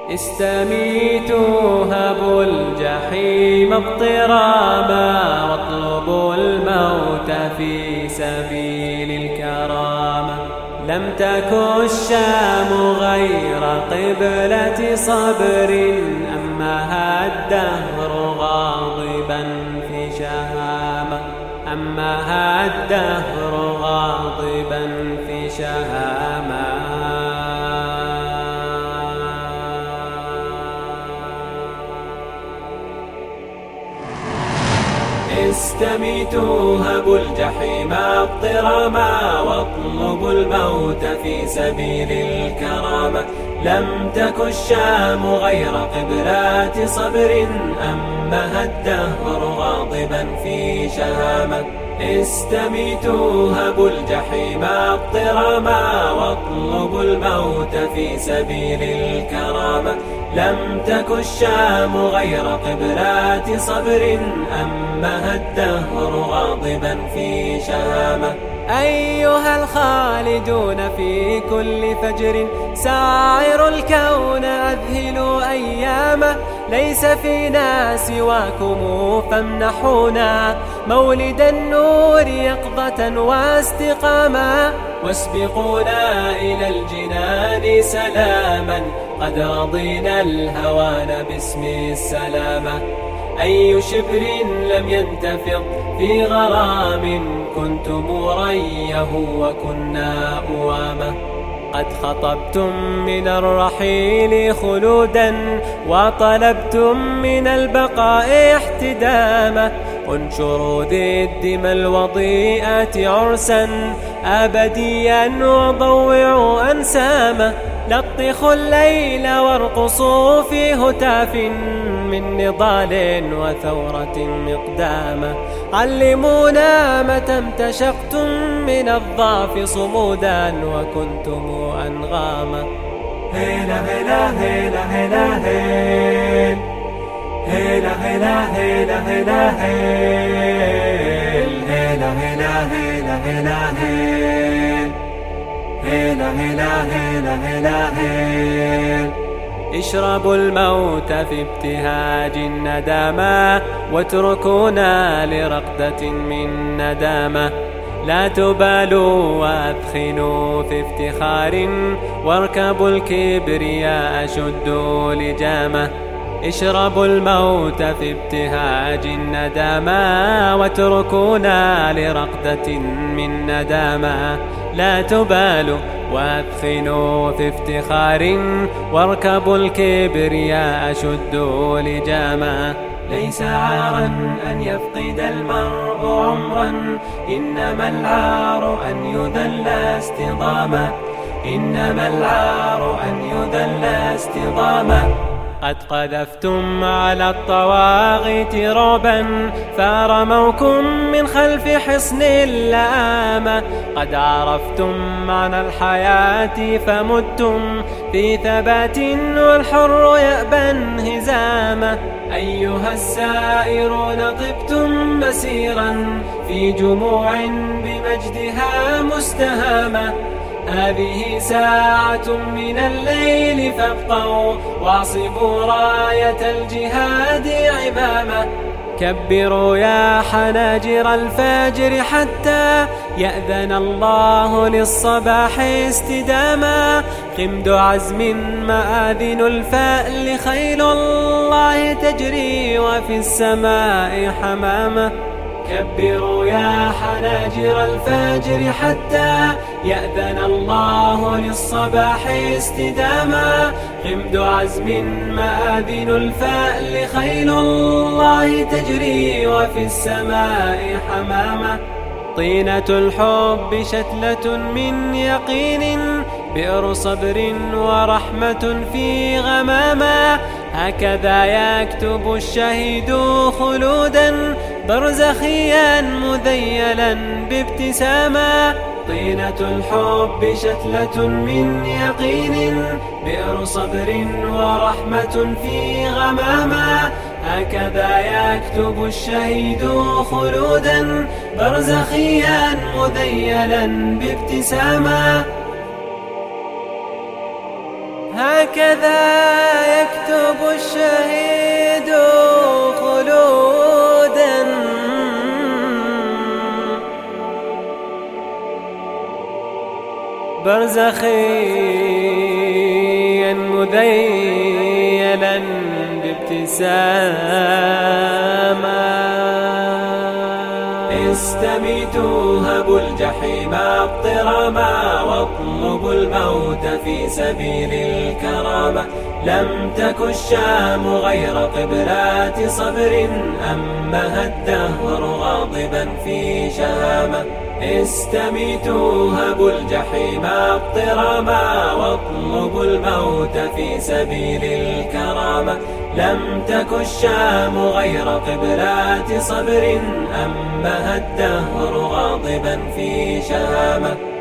استميتوا هبوا الجحيم اضطرابا واطلبوا الموت في سبيل الكرامة. لم تكن الشام غير قبلة صبر أمها الدهر غاضبا في شهامة، أمها الدهر غاضبا في شهامة. استميتوا هبوا الجحيم اضطراما واطلبوا الموت في سبيل الكرامة. لم تك الشام غير قبلة صبر أمها الدهر غاضبا في شهامة. استميتوا هبوا الجحيم اضطراما واطلبوا الموت في سبيل الكرامة. لم تك الشام غير قبلة صبر أمها الدهر غاضبا في شهامة. أيها الخالدون في كل فجر ساعر الكون أذهلوا أيامه. ليس فينا سواكم فامنحونا مولد النور يقظة واستقامة. واسبقونا إلى الجنان سلاما قد رضينا الهوان باسم السلامة. أي شبر لم ينتفض في غرام كنتم ريه وكنا أوامه. قد خطبتم من الرحيل خلودا وطلبتم من البقاء احتداما. انشروا ذي الدمى الوضيئات عرسا أبديا وضوعوا أنساما. لطخوا الليل وارقصوا في هتاف من نضال وثورة مقدامة. علمونا متى امتشقتم من الضعف صمودا وكنتم أنغاما. هيلا هيلا هيلا هيلا هيل، هيلا هيلا هيلا هيلا هيل، هيلا هيلا هيلا هيلا هيل، هيلا هيلا هيلا هيلا هيل. اشربوا الموت في ابتهاج الندامة واتركونا لرقدة من ندامة. لا تبالوا وأثخنوا في افتخار واركبوا الكبرياء شدوا لجامة. اشربوا الموت في ابتهاج الندامة واتركونا لرقدة من ندامة. لا تبالوا وأثخنوا في افتخار واركبوا الكبرياء شدوا لجامة. ليس عارا أن يفقد المرء عمرا، إنما العار أن يذل استضاما، إنما العار أن يذل استضاما. قد قذفتم على الطواغيت رعبا فرموكم من خلف حصن اللآمة. قد عرفتم معنى الحياة فمتم في ثبات والحر يأبى انهزامه. أيها السائرون طبتم مسيرا في جموع بمجدها مستهامة. هذه ساعة من الليل فابقوا واعصبوا راية الجهاد عمامة. كبروا يا حناجر الفجر حتى يأذن الله للصباح استداما. قمد عزم مآذن الفأل خيل الله تجري وفي السماء حمامة. كبروا يا حناجر الفجر حتى يأذن الله للصباح استداما. قمد عزم مآذن الفأل خيل الله تجري وفي السماء حمامة. طينة الحب شتلة من يقين بئر صبر ورحمة في غمامة. هكذا يكتب الشهيد خلودا برزخيا مذيلا بابتسامة. طينة الحب شتلة من يقين بئر صبر ورحمة في غمامة. هكذا يكتب الشهيد خلودا برزخيا مذيلا بابتسامة. هكذا يكتب الشهيد خلودا برزخيا مذيلا بابتسامة. استميتوا هبوا الجحيم اضطراما واطلبوا الموت في سبيل الكرامة. لم تك الشام غير قبلات صبر أمها الدهر غاضبا في شهامة. استميتوا هبوا الجحيم اضطراما واطلبوا الموت في سبيل الكرامة. لم تك الشام غير قبلات صبر أمها الدهر غاضبا في شهامة.